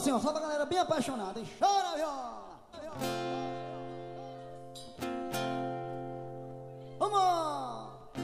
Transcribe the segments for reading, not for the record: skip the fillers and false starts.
assim, ó, só pra galera bem apaixonada. E chora, viola. Vamos!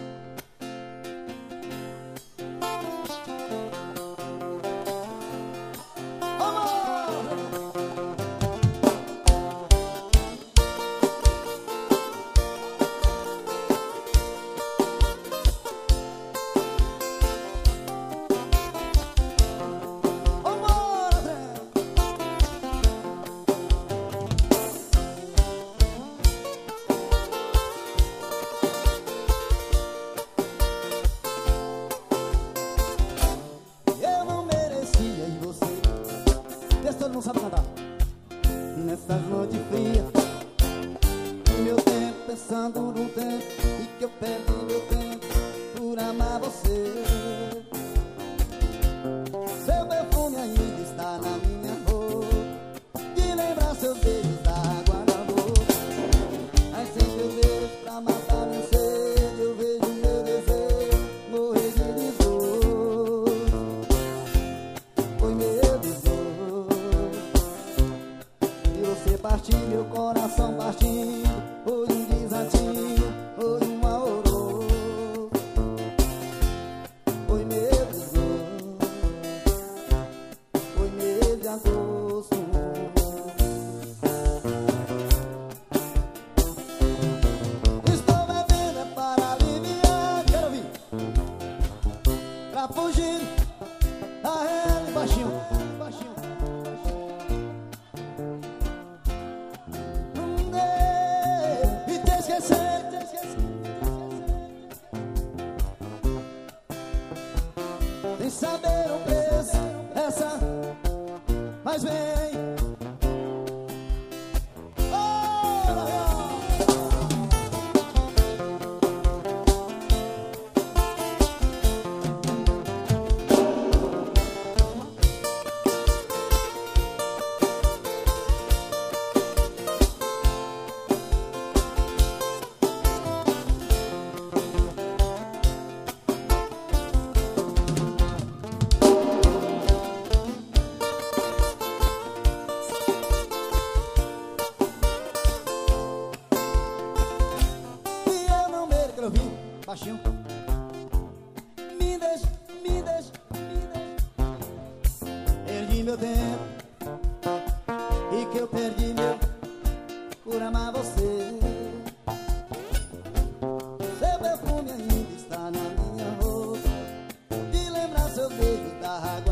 Todo mundo sabe cantar. Nessas noites frias, meu tempo pensando no tempo e que eu perdi meu tempo por amar você. Seu perfume ainda está na minha roupa, de lembrar seus beijos da água na boca. Mas sem teus beijos pra matar minha sede, eu vejo meu desejo morrer de desgosto. Foi meu desgosto. Você partiu, meu coração partindo, foi um desatino, foi um alvoroço. Foi meu desgosto, foi mês de agosto. Estou bebendo é para aliviar, quero ouvir, pra fugir da rela e baixinho. Sem saber o preço essa, mas vem. Baixinho. Me deixa, me deixa, me deixa. Perdi meu tempo e que eu perdi meu por amar você. Seu perfume ainda está na minha roupa, de lembrar seu beijo da água